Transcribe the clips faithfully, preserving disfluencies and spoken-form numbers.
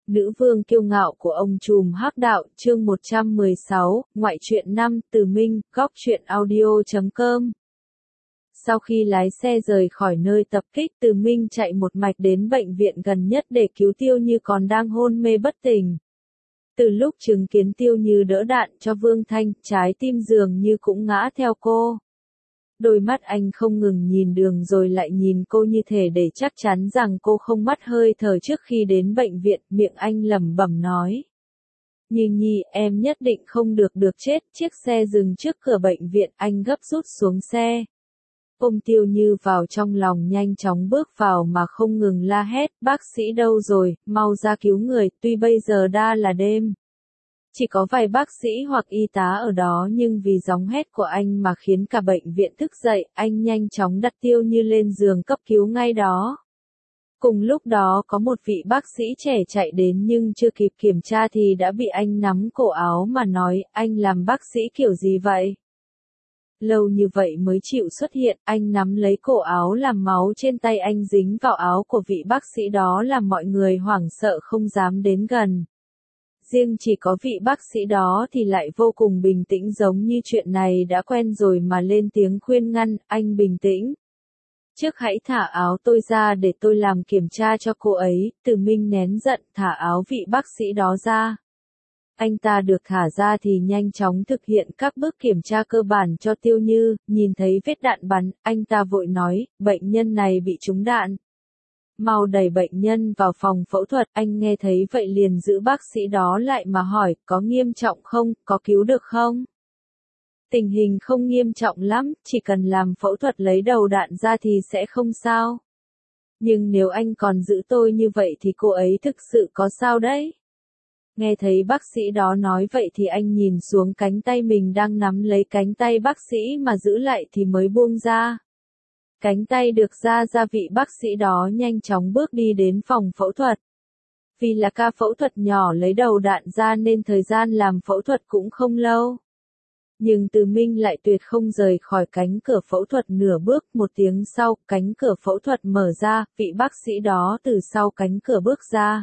Nữ vương kiêu ngạo của ông trùm hắc đạo, chương một trăm mười sáu, ngoại truyện năm, Từ Minh, góc truyện audio chấm com. Sau khi lái xe rời khỏi nơi tập kích, Từ Minh chạy một mạch đến bệnh viện gần nhất để cứu Tiêu Như còn đang hôn mê bất tỉnh. Từ lúc chứng kiến Tiêu Như đỡ đạn cho Vương Thanh, trái tim dường như cũng ngã theo cô. Đôi mắt anh không ngừng nhìn đường rồi lại nhìn cô như thể để chắc chắn rằng cô không mất hơi thở trước khi đến bệnh viện, miệng anh lẩm bẩm nói. Như Nhi, em nhất định không được được chết, chiếc xe dừng trước cửa bệnh viện, anh gấp rút xuống xe. Ôm Tiêu Như vào trong lòng nhanh chóng bước vào mà không ngừng la hét, bác sĩ đâu rồi, mau ra cứu người, tuy bây giờ đã là đêm. Chỉ có vài bác sĩ hoặc y tá ở đó nhưng vì giọng hét của anh mà khiến cả bệnh viện thức dậy, anh nhanh chóng đặt Tiêu Như lên giường cấp cứu ngay đó. Cùng lúc đó có một vị bác sĩ trẻ chạy đến nhưng chưa kịp kiểm tra thì đã bị anh nắm cổ áo mà nói, anh làm bác sĩ kiểu gì vậy? Lâu như vậy mới chịu xuất hiện, anh nắm lấy cổ áo làm máu trên tay anh dính vào áo của vị bác sĩ đó làm mọi người hoảng sợ không dám đến gần. Riêng chỉ có vị bác sĩ đó thì lại vô cùng bình tĩnh giống như chuyện này đã quen rồi mà lên tiếng khuyên ngăn, anh bình tĩnh. Trước hãy thả áo tôi ra để tôi làm kiểm tra cho cô ấy, Từ Minh nén giận thả áo vị bác sĩ đó ra. Anh ta được thả ra thì nhanh chóng thực hiện các bước kiểm tra cơ bản cho Tiêu Như, nhìn thấy vết đạn bắn, anh ta vội nói, bệnh nhân này bị trúng đạn. Mau đẩy bệnh nhân vào phòng phẫu thuật, anh nghe thấy vậy liền giữ bác sĩ đó lại mà hỏi, có nghiêm trọng không, có cứu được không? Tình hình không nghiêm trọng lắm, chỉ cần làm phẫu thuật lấy đầu đạn ra thì sẽ không sao. Nhưng nếu anh còn giữ tôi như vậy thì cô ấy thực sự có sao đấy? Nghe thấy bác sĩ đó nói vậy thì anh nhìn xuống cánh tay mình đang nắm lấy cánh tay bác sĩ mà giữ lại thì mới buông ra. Cánh tay được ra ra vị bác sĩ đó nhanh chóng bước đi đến phòng phẫu thuật. Vì là ca phẫu thuật nhỏ lấy đầu đạn ra nên thời gian làm phẫu thuật cũng không lâu. Nhưng Từ Minh lại tuyệt không rời khỏi cánh cửa phẫu thuật nửa bước, một tiếng sau, cánh cửa phẫu thuật mở ra, vị bác sĩ đó từ sau cánh cửa bước ra.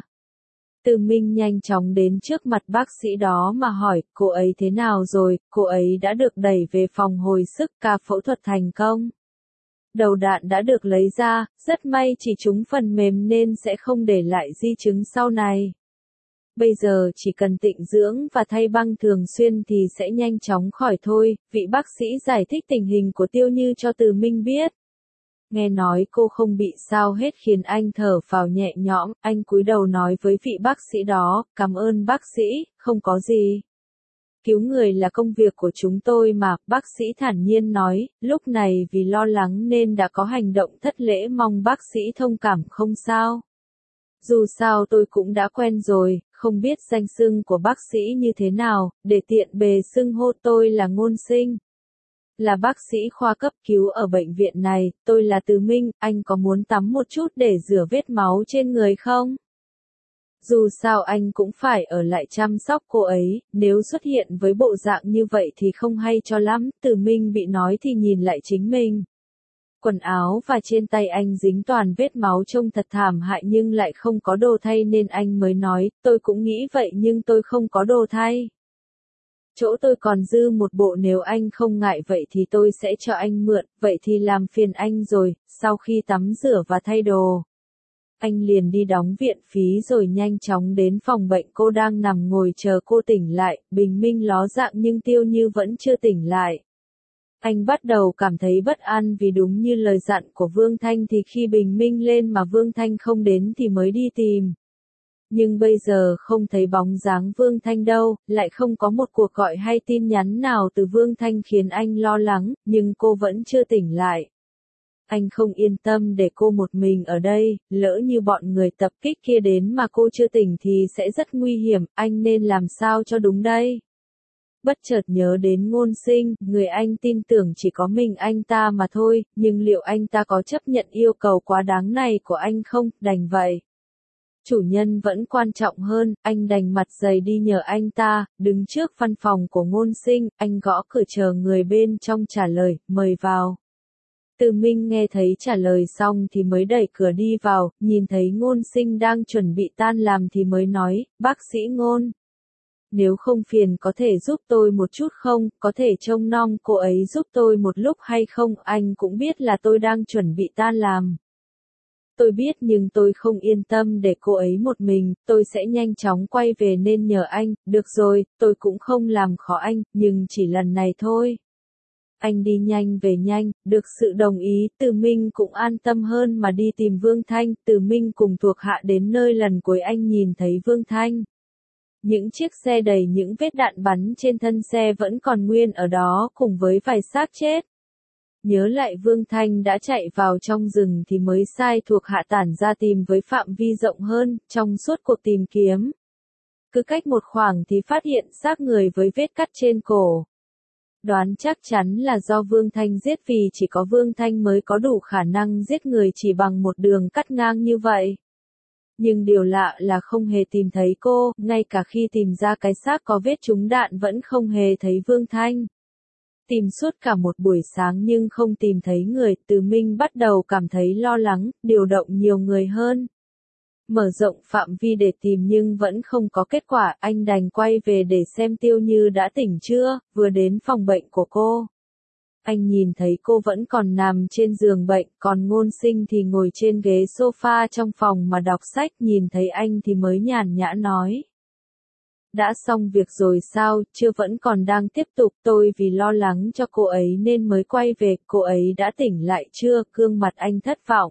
Từ Minh nhanh chóng đến trước mặt bác sĩ đó mà hỏi, cô ấy thế nào rồi, cô ấy đã được đẩy về phòng hồi sức, ca phẫu thuật thành công. Đầu đạn đã được lấy ra, rất may chỉ trúng phần mềm nên sẽ không để lại di chứng sau này. Bây giờ chỉ cần tịnh dưỡng và thay băng thường xuyên thì sẽ nhanh chóng khỏi thôi, vị bác sĩ giải thích tình hình của Tiêu Như cho Từ Minh biết. Nghe nói cô không bị sao hết khiến anh thở phào nhẹ nhõm, anh cúi đầu nói với vị bác sĩ đó, cảm ơn bác sĩ, không có gì. Cứu người là công việc của chúng tôi mà, bác sĩ thản nhiên nói, lúc này vì lo lắng nên đã có hành động thất lễ mong bác sĩ thông cảm không sao. Dù sao tôi cũng đã quen rồi, không biết danh xưng của bác sĩ như thế nào, để tiện bề xưng hô tôi là Ngôn Sinh. Là bác sĩ khoa cấp cứu ở bệnh viện này, tôi là Từ Minh, anh có muốn tắm một chút để rửa vết máu trên người không? Dù sao anh cũng phải ở lại chăm sóc cô ấy, nếu xuất hiện với bộ dạng như vậy thì không hay cho lắm, Từ Minh bị nói thì nhìn lại chính mình. Quần áo và trên tay anh dính toàn vết máu trông thật thảm hại nhưng lại không có đồ thay nên anh mới nói, tôi cũng nghĩ vậy nhưng tôi không có đồ thay. Chỗ tôi còn dư một bộ nếu anh không ngại vậy thì tôi sẽ cho anh mượn, vậy thì làm phiền anh rồi, sau khi tắm rửa và thay đồ. Anh liền đi đóng viện phí rồi nhanh chóng đến phòng bệnh cô đang nằm ngồi chờ cô tỉnh lại, bình minh ló dạng nhưng Tiêu Như vẫn chưa tỉnh lại. Anh bắt đầu cảm thấy bất an vì đúng như lời dặn của Vương Thanh thì khi bình minh lên mà Vương Thanh không đến thì mới đi tìm. Nhưng bây giờ không thấy bóng dáng Vương Thanh đâu, lại không có một cuộc gọi hay tin nhắn nào từ Vương Thanh khiến anh lo lắng, nhưng cô vẫn chưa tỉnh lại. Anh không yên tâm để cô một mình ở đây, lỡ như bọn người tập kích kia đến mà cô chưa tỉnh thì sẽ rất nguy hiểm, anh nên làm sao cho đúng đây? Bất chợt nhớ đến Ngôn Sinh, người anh tin tưởng chỉ có mình anh ta mà thôi, nhưng liệu anh ta có chấp nhận yêu cầu quá đáng này của anh không, đành vậy. Chủ nhân vẫn quan trọng hơn, anh đành mặt dày đi nhờ anh ta, đứng trước văn phòng của Ngôn Sinh, anh gõ cửa chờ người bên trong trả lời, mời vào. Từ Minh nghe thấy trả lời xong thì mới đẩy cửa đi vào, nhìn thấy Ngôn Sinh đang chuẩn bị tan làm thì mới nói, bác sĩ Ngôn. Nếu không phiền có thể giúp tôi một chút không, có thể trông nom cô ấy giúp tôi một lúc hay không, anh cũng biết là tôi đang chuẩn bị tan làm. Tôi biết nhưng tôi không yên tâm để cô ấy một mình, tôi sẽ nhanh chóng quay về nên nhờ anh, được rồi, tôi cũng không làm khó anh, nhưng chỉ lần này thôi. Anh đi nhanh về nhanh, được sự đồng ý, Từ Minh cũng an tâm hơn mà đi tìm Vương Thanh, Từ Minh cùng thuộc hạ đến nơi lần cuối anh nhìn thấy Vương Thanh. Những chiếc xe đầy những vết đạn bắn trên thân xe vẫn còn nguyên ở đó cùng với vài xác chết. Nhớ lại Vương Thanh đã chạy vào trong rừng thì mới sai thuộc hạ tản ra tìm với phạm vi rộng hơn, trong suốt cuộc tìm kiếm. Cứ cách một khoảng thì phát hiện xác người với vết cắt trên cổ. Đoán chắc chắn là do Vương Thanh giết vì chỉ có Vương Thanh mới có đủ khả năng giết người chỉ bằng một đường cắt ngang như vậy. Nhưng điều lạ là không hề tìm thấy cô, ngay cả khi tìm ra cái xác có vết trúng đạn vẫn không hề thấy Vương Thanh. Tìm suốt cả một buổi sáng nhưng không tìm thấy người, Từ Minh bắt đầu cảm thấy lo lắng, điều động nhiều người hơn. Mở rộng phạm vi để tìm nhưng vẫn không có kết quả, anh đành quay về để xem Tiêu Như đã tỉnh chưa, vừa đến phòng bệnh của cô. Anh nhìn thấy cô vẫn còn nằm trên giường bệnh, còn Ngôn Sinh thì ngồi trên ghế sofa trong phòng mà đọc sách, nhìn thấy anh thì mới nhàn nhã nói. Đã xong việc rồi sao, chưa vẫn còn đang tiếp tục, tôi vì lo lắng cho cô ấy nên mới quay về, cô ấy đã tỉnh lại chưa, gương mặt anh thất vọng.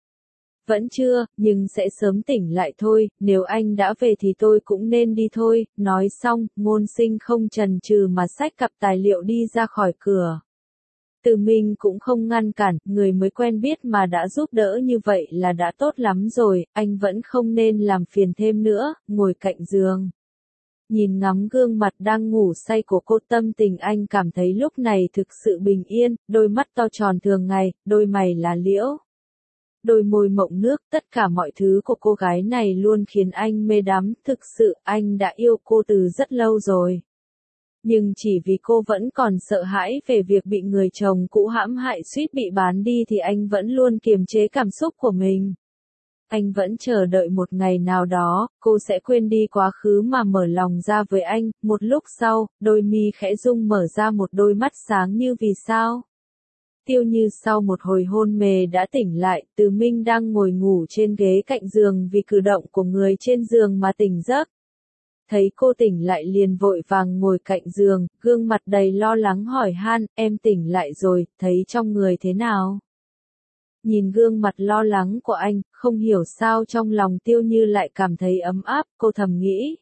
Vẫn chưa, nhưng sẽ sớm tỉnh lại thôi, nếu anh đã về thì tôi cũng nên đi thôi, nói xong, Ngôn Sinh không chần chừ mà xách cặp tài liệu đi ra khỏi cửa. Từ Minh cũng không ngăn cản, người mới quen biết mà đã giúp đỡ như vậy là đã tốt lắm rồi, anh vẫn không nên làm phiền thêm nữa, ngồi cạnh giường. Nhìn ngắm gương mặt đang ngủ say của cô, tâm tình anh cảm thấy lúc này thực sự bình yên, đôi mắt to tròn thường ngày, đôi mày lá liễu. Đôi môi mộng nước, tất cả mọi thứ của cô gái này luôn khiến anh mê đắm, thực sự anh đã yêu cô từ rất lâu rồi. Nhưng chỉ vì cô vẫn còn sợ hãi về việc bị người chồng cũ hãm hại suýt bị bán đi thì anh vẫn luôn kiềm chế cảm xúc của mình. Anh vẫn chờ đợi một ngày nào đó, cô sẽ quên đi quá khứ mà mở lòng ra với anh, một lúc sau, đôi mi khẽ rung mở ra một đôi mắt sáng như vì sao. Tiêu Như sau một hồi hôn mê đã tỉnh lại, Từ Minh đang ngồi ngủ trên ghế cạnh giường vì cử động của người trên giường mà tỉnh giấc. Thấy cô tỉnh lại liền vội vàng ngồi cạnh giường, gương mặt đầy lo lắng hỏi han, em tỉnh lại rồi, thấy trong người thế nào? Nhìn gương mặt lo lắng của anh, không hiểu sao trong lòng Tiêu Như lại cảm thấy ấm áp, cô thầm nghĩ.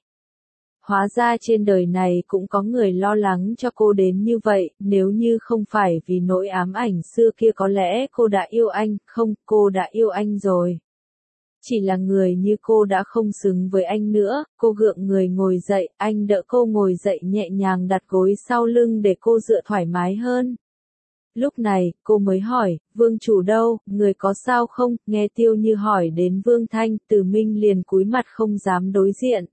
Hóa ra trên đời này cũng có người lo lắng cho cô đến như vậy, nếu như không phải vì nỗi ám ảnh xưa kia có lẽ cô đã yêu anh, không, cô đã yêu anh rồi. Chỉ là người như cô đã không xứng với anh nữa, cô gượng người ngồi dậy, anh đỡ cô ngồi dậy nhẹ nhàng đặt gối sau lưng để cô dựa thoải mái hơn. Lúc này, cô mới hỏi, Vương chủ đâu, người có sao không, nghe Tiêu Như hỏi đến Vương Thanh, Từ Minh liền cúi mặt không dám đối diện.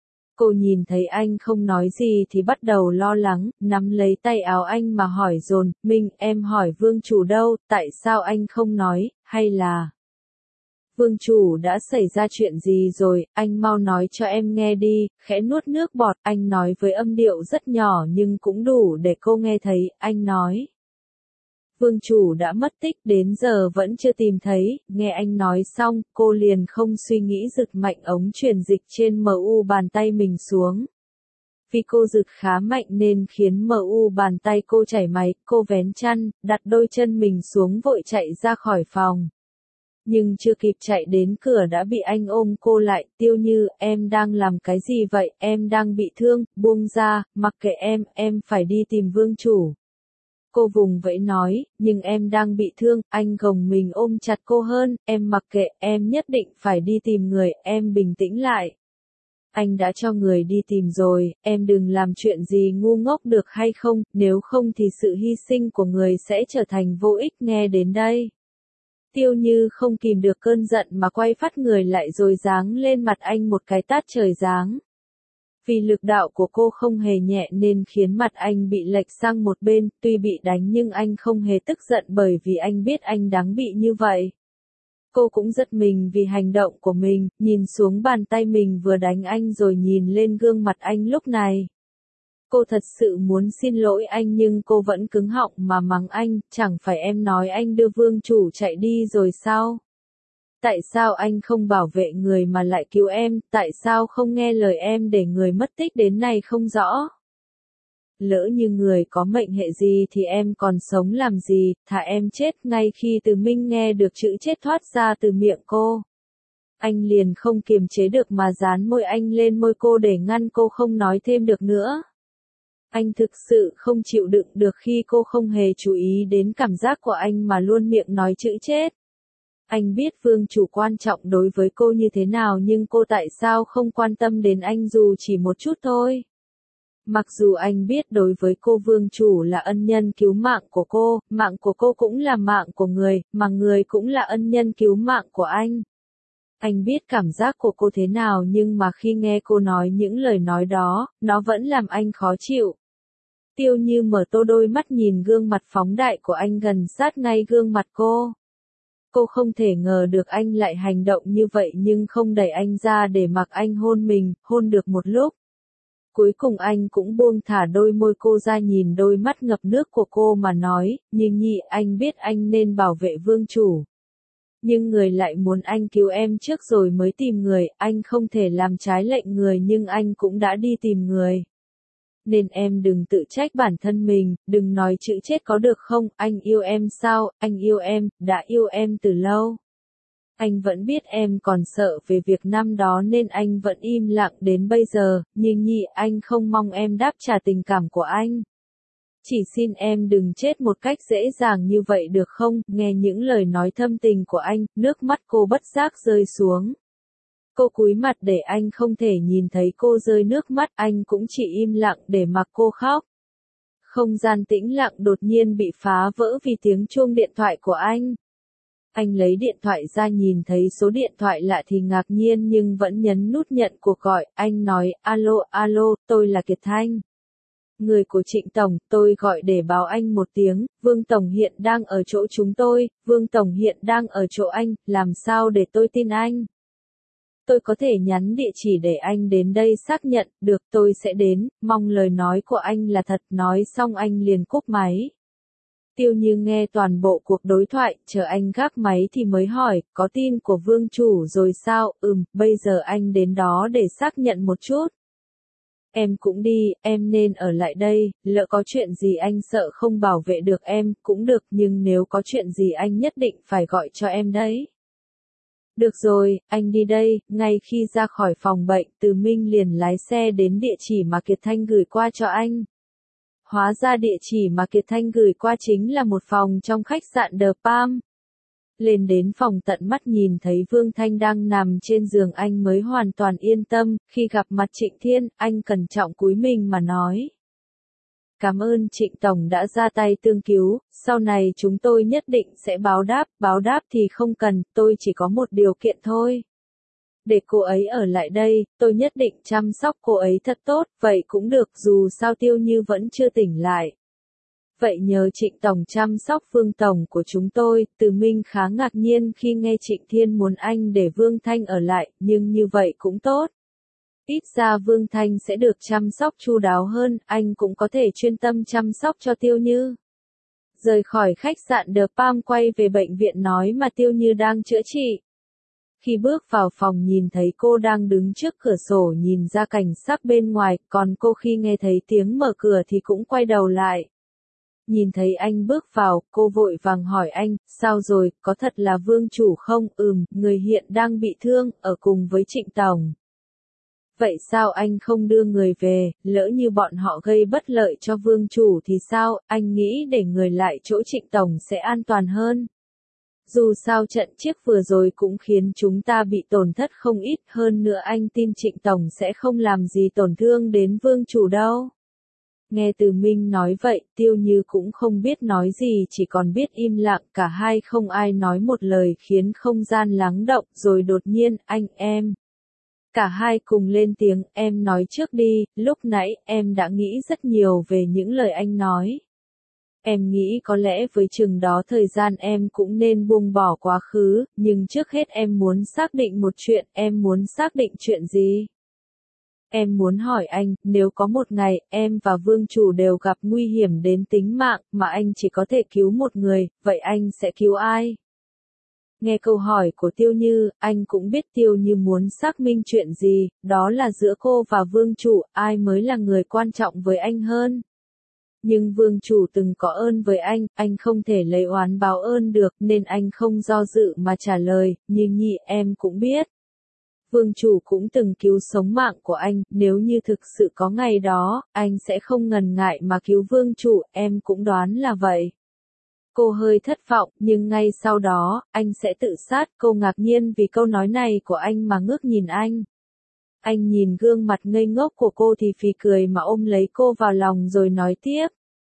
Cô nhìn thấy anh không nói gì thì bắt đầu lo lắng, nắm lấy tay áo anh mà hỏi dồn, Minh, em hỏi Vương chủ đâu, tại sao anh không nói, hay là... Vương chủ đã xảy ra chuyện gì rồi, anh mau nói cho em nghe đi, khẽ nuốt nước bọt, anh nói với âm điệu rất nhỏ nhưng cũng đủ để cô nghe thấy, anh nói. Vương chủ đã mất tích đến giờ vẫn chưa tìm thấy, nghe anh nói xong, cô liền không suy nghĩ giật mạnh ống truyền dịch trên em u bàn tay mình xuống. Vì cô giật khá mạnh nên khiến em u bàn tay cô chảy máu, cô vén chăn, đặt đôi chân mình xuống vội chạy ra khỏi phòng. Nhưng chưa kịp chạy đến cửa đã bị anh ôm cô lại, Tiêu Như, em đang làm cái gì vậy, em đang bị thương, buông ra, mặc kệ em, em phải đi tìm vương chủ. Cô vùng vẫy nói, nhưng em đang bị thương, anh gồng mình ôm chặt cô hơn, em mặc kệ, em nhất định phải đi tìm người, em bình tĩnh lại. Anh đã cho người đi tìm rồi, em đừng làm chuyện gì ngu ngốc được hay không, nếu không thì sự hy sinh của người sẽ trở thành vô ích, nghe đến đây. Tiêu Như không kìm được cơn giận mà quay phát người lại rồi giáng lên mặt anh một cái tát trời giáng. Vì lực đạo của cô không hề nhẹ nên khiến mặt anh bị lệch sang một bên, tuy bị đánh nhưng anh không hề tức giận bởi vì anh biết anh đáng bị như vậy. Cô cũng giật mình vì hành động của mình, nhìn xuống bàn tay mình vừa đánh anh rồi nhìn lên gương mặt anh lúc này. Cô thật sự muốn xin lỗi anh nhưng cô vẫn cứng họng mà mắng anh, chẳng phải em nói anh đưa vương chủ chạy đi rồi sao? Tại sao anh không bảo vệ người mà lại cứu em, tại sao không nghe lời em để người mất tích đến nay không rõ? Lỡ như người có mệnh hệ gì thì em còn sống làm gì, thà em chết. Ngay khi Từ Minh nghe được chữ chết thoát ra từ miệng cô, anh liền không kiềm chế được mà dán môi anh lên môi cô để ngăn cô không nói thêm được nữa. Anh thực sự không chịu đựng được khi cô không hề chú ý đến cảm giác của anh mà luôn miệng nói chữ chết. Anh biết vương chủ quan trọng đối với cô như thế nào nhưng cô tại sao không quan tâm đến anh dù chỉ một chút thôi. Mặc dù anh biết đối với cô vương chủ là ân nhân cứu mạng của cô, mạng của cô cũng là mạng của người, mà người cũng là ân nhân cứu mạng của anh. Anh biết cảm giác của cô thế nào nhưng mà khi nghe cô nói những lời nói đó, nó vẫn làm anh khó chịu. Tiêu Như mở to đôi mắt nhìn gương mặt phóng đại của anh gần sát ngay gương mặt cô. Cô không thể ngờ được anh lại hành động như vậy nhưng không đẩy anh ra để mặc anh hôn mình, hôn được một lúc. Cuối cùng anh cũng buông thả đôi môi cô ra nhìn đôi mắt ngập nước của cô mà nói, Như Nhi, anh biết anh nên bảo vệ vương chủ. Nhưng người lại muốn anh cứu em trước rồi mới tìm người, anh không thể làm trái lệnh người nhưng anh cũng đã đi tìm người. Nên em đừng tự trách bản thân mình, đừng nói chữ chết có được không, anh yêu em sao, anh yêu em, đã yêu em từ lâu. Anh vẫn biết em còn sợ về việc năm đó nên anh vẫn im lặng đến bây giờ, nhưng Nhi anh không mong em đáp trả tình cảm của anh. Chỉ xin em đừng chết một cách dễ dàng như vậy được không, nghe những lời nói thâm tình của anh, nước mắt cô bất giác rơi xuống. Cô cúi mặt để anh không thể nhìn thấy cô rơi nước mắt, anh cũng chỉ im lặng để mặc cô khóc. Không gian tĩnh lặng đột nhiên bị phá vỡ vì tiếng chuông điện thoại của anh. Anh lấy điện thoại ra nhìn thấy số điện thoại lạ thì ngạc nhiên nhưng vẫn nhấn nút nhận cuộc gọi, anh nói, alo, alo, tôi là Kiệt Thanh. Người của Trịnh Tổng, tôi gọi để báo anh một tiếng, Vương Tổng hiện đang ở chỗ chúng tôi, Vương Tổng hiện đang ở chỗ anh, làm sao để tôi tin anh? Tôi có thể nhắn địa chỉ để anh đến đây xác nhận, được tôi sẽ đến, mong lời nói của anh là thật, nói xong anh liền cúp máy. Tiêu Như nghe toàn bộ cuộc đối thoại, chờ anh gác máy thì mới hỏi, có tin của vương chủ rồi sao, ừm, bây giờ anh đến đó để xác nhận một chút. Em cũng đi, em nên ở lại đây, lỡ có chuyện gì anh sợ không bảo vệ được em, cũng được, nhưng nếu có chuyện gì anh nhất định phải gọi cho em đấy. Được rồi, anh đi đây. Ngay khi ra khỏi phòng bệnh, Từ Minh liền lái xe đến địa chỉ mà Kiệt Thanh gửi qua cho anh. Hóa ra địa chỉ mà Kiệt Thanh gửi qua chính là một phòng trong khách sạn The Palm. Lên đến phòng tận mắt nhìn thấy Vương Thanh đang nằm trên giường anh mới hoàn toàn yên tâm, khi gặp mặt Trịnh Thiên, anh cẩn trọng cúi mình mà nói. Cảm ơn Trịnh Tổng đã ra tay tương cứu, sau này chúng tôi nhất định sẽ báo đáp, báo đáp thì không cần, tôi chỉ có một điều kiện thôi. Để cô ấy ở lại đây, tôi nhất định chăm sóc cô ấy thật tốt, vậy cũng được dù sao Tiêu Như vẫn chưa tỉnh lại. Vậy nhờ Trịnh Tổng chăm sóc Vương Tổng của chúng tôi, Từ Minh khá ngạc nhiên khi nghe Trịnh Thiên muốn anh để Vương Thanh ở lại, nhưng như vậy cũng tốt. Ít ra Vương Thanh sẽ được chăm sóc chu đáo hơn, anh cũng có thể chuyên tâm chăm sóc cho Tiêu Như. Rời khỏi khách sạn The Palm quay về bệnh viện nói mà Tiêu Như đang chữa trị. Khi bước vào phòng nhìn thấy cô đang đứng trước cửa sổ nhìn ra cảnh sắc bên ngoài, còn cô khi nghe thấy tiếng mở cửa thì cũng quay đầu lại. Nhìn thấy anh bước vào, cô vội vàng hỏi anh, sao rồi, có thật là vương chủ không? Ừm, người hiện đang bị thương, ở cùng với Trịnh Tổng. Vậy sao anh không đưa người về, lỡ như bọn họ gây bất lợi cho vương chủ thì sao, anh nghĩ để người lại chỗ Trịnh Tổng sẽ an toàn hơn. Dù sao trận chiếc vừa rồi cũng khiến chúng ta bị tổn thất không ít, hơn nữa anh tin Trịnh Tổng sẽ không làm gì tổn thương đến vương chủ đâu. Nghe Từ Minh nói vậy, Tiêu Như cũng không biết nói gì chỉ còn biết im lặng, cả hai không ai nói một lời khiến không gian lắng động, rồi đột nhiên, anh em. Cả hai cùng lên tiếng, em nói trước đi, lúc nãy em đã nghĩ rất nhiều về những lời anh nói. Em nghĩ có lẽ với chừng đó thời gian em cũng nên buông bỏ quá khứ, nhưng trước hết em muốn xác định một chuyện, em muốn xác định chuyện gì? Em muốn hỏi anh, nếu có một ngày, em và vương chủ đều gặp nguy hiểm đến tính mạng, mà anh chỉ có thể cứu một người, vậy anh sẽ cứu ai? Nghe câu hỏi của Tiêu Như, anh cũng biết Tiêu Như muốn xác minh chuyện gì, đó là giữa cô và vương chủ, ai mới là người quan trọng với anh hơn. Nhưng vương chủ từng có ơn với anh, anh không thể lấy oán báo ơn được, nên anh không do dự mà trả lời, Như Nhi em cũng biết. Vương chủ cũng từng cứu sống mạng của anh, nếu như thực sự có ngày đó, anh sẽ không ngần ngại mà cứu vương chủ, em cũng đoán là vậy. Cô hơi thất vọng, nhưng ngay sau đó, anh sẽ tự sát, cô ngạc nhiên vì câu nói này của anh mà ngước nhìn anh. Anh nhìn gương mặt ngây ngốc của cô thì phì cười mà ôm lấy cô vào lòng rồi nói tiếp.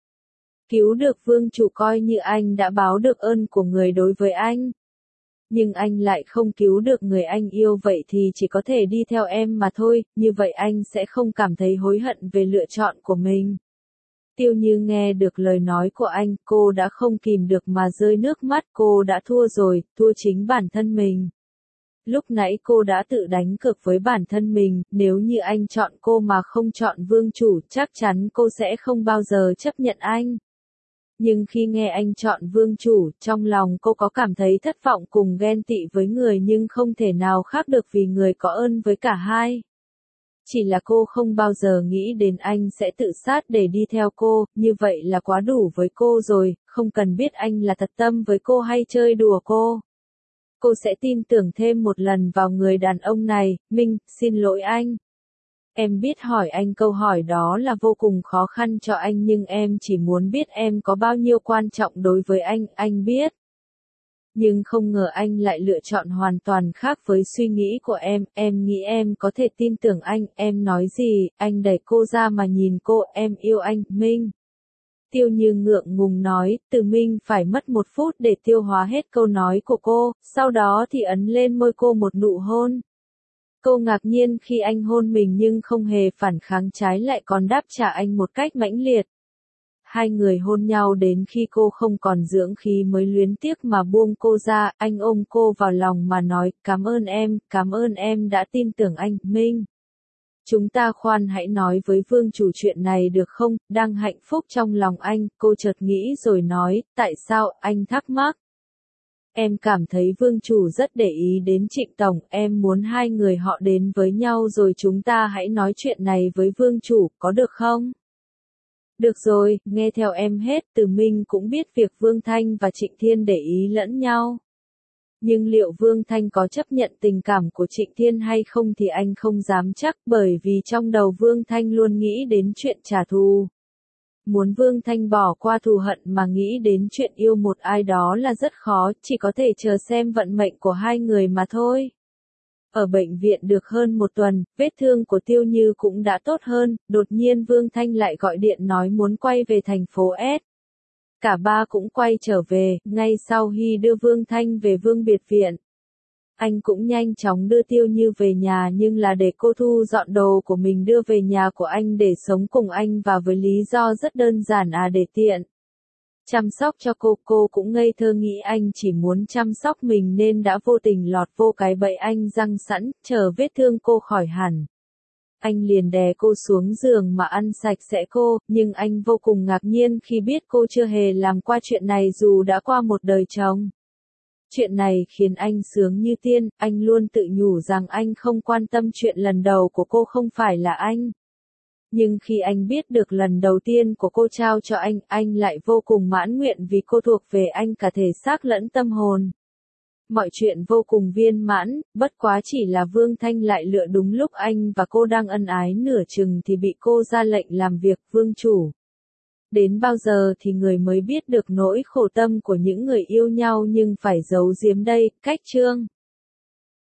Cứu được vương chủ coi như anh đã báo được ơn của người đối với anh. Nhưng anh lại không cứu được người anh yêu vậy thì chỉ có thể đi theo em mà thôi, như vậy anh sẽ không cảm thấy hối hận về lựa chọn của mình. Tiêu Như nghe được lời nói của anh, cô đã không kìm được mà rơi nước mắt, cô đã thua rồi, thua chính bản thân mình. Lúc nãy cô đã tự đánh cược với bản thân mình, nếu như anh chọn cô mà không chọn vương chủ, chắc chắn cô sẽ không bao giờ chấp nhận anh. Nhưng khi nghe anh chọn vương chủ, trong lòng cô có cảm thấy thất vọng cùng ghen tị với người nhưng không thể nào khác được vì người có ơn với cả hai. Chỉ là cô không bao giờ nghĩ đến anh sẽ tự sát để đi theo cô, như vậy là quá đủ với cô rồi, không cần biết anh là thật tâm với cô hay chơi đùa cô. Cô sẽ tin tưởng thêm một lần vào người đàn ông này, Minh, xin lỗi anh. Em biết hỏi anh câu hỏi đó là vô cùng khó khăn cho anh nhưng em chỉ muốn biết em có bao nhiêu quan trọng đối với anh, anh biết. Nhưng không ngờ anh lại lựa chọn hoàn toàn khác với suy nghĩ của em, em nghĩ em có thể tin tưởng anh, em nói gì, anh đẩy cô ra mà nhìn cô, em yêu anh, Minh. Tiêu Như ngượng ngùng nói, Từ Minh phải mất một phút để tiêu hóa hết câu nói của cô, sau đó thì ấn lên môi cô một nụ hôn. Cô ngạc nhiên khi anh hôn mình nhưng không hề phản kháng trái lại còn đáp trả anh một cách mãnh liệt. Hai người hôn nhau đến khi cô không còn dưỡng khí mới luyến tiếc mà buông cô ra, anh ôm cô vào lòng mà nói, cảm ơn em, cảm ơn em đã tin tưởng anh, Minh. Chúng ta khoan hãy nói với vương chủ chuyện này được không, đang hạnh phúc trong lòng anh, cô chợt nghĩ rồi nói, tại sao, anh thắc mắc. Em cảm thấy vương chủ rất để ý đến Trịnh Tổng, em muốn hai người họ đến với nhau rồi chúng ta hãy nói chuyện này với vương chủ, có được không? Được rồi, nghe theo em hết, Từ Minh cũng biết việc Vương Thanh và Trịnh Thiên để ý lẫn nhau. Nhưng liệu Vương Thanh có chấp nhận tình cảm của Trịnh Thiên hay không thì anh không dám chắc bởi vì trong đầu Vương Thanh luôn nghĩ đến chuyện trả thù. Muốn Vương Thanh bỏ qua thù hận mà nghĩ đến chuyện yêu một ai đó là rất khó, chỉ có thể chờ xem vận mệnh của hai người mà thôi. Ở bệnh viện được hơn một tuần, vết thương của Tiêu Như cũng đã tốt hơn, đột nhiên Vương Thanh lại gọi điện nói muốn quay về thành phố S. Cả ba cũng quay trở về, ngay sau khi đưa Vương Thanh về Vương Biệt Viện. Anh cũng nhanh chóng đưa Tiêu Như về nhà nhưng là để cô thu dọn đồ của mình đưa về nhà của anh để sống cùng anh và với lý do rất đơn giản à để tiện. Chăm sóc cho cô, cô cũng ngây thơ nghĩ anh chỉ muốn chăm sóc mình nên đã vô tình lọt vô cái bẫy anh răng sẵn, chờ vết thương cô khỏi hẳn. Anh liền đè cô xuống giường mà ăn sạch sẽ cô, nhưng anh vô cùng ngạc nhiên khi biết cô chưa hề làm qua chuyện này dù đã qua một đời chồng. Chuyện này khiến anh sướng như tiên, anh luôn tự nhủ rằng anh không quan tâm chuyện lần đầu của cô không phải là anh. Nhưng khi anh biết được lần đầu tiên của cô trao cho anh, anh lại vô cùng mãn nguyện vì cô thuộc về anh cả thể xác lẫn tâm hồn. Mọi chuyện vô cùng viên mãn, bất quá chỉ là Vương Thanh lại lựa đúng lúc anh và cô đang ân ái nửa chừng thì bị cô ra lệnh làm việc vương chủ. Đến bao giờ thì người mới biết được nỗi khổ tâm của những người yêu nhau nhưng phải giấu giếm đây, cách chương.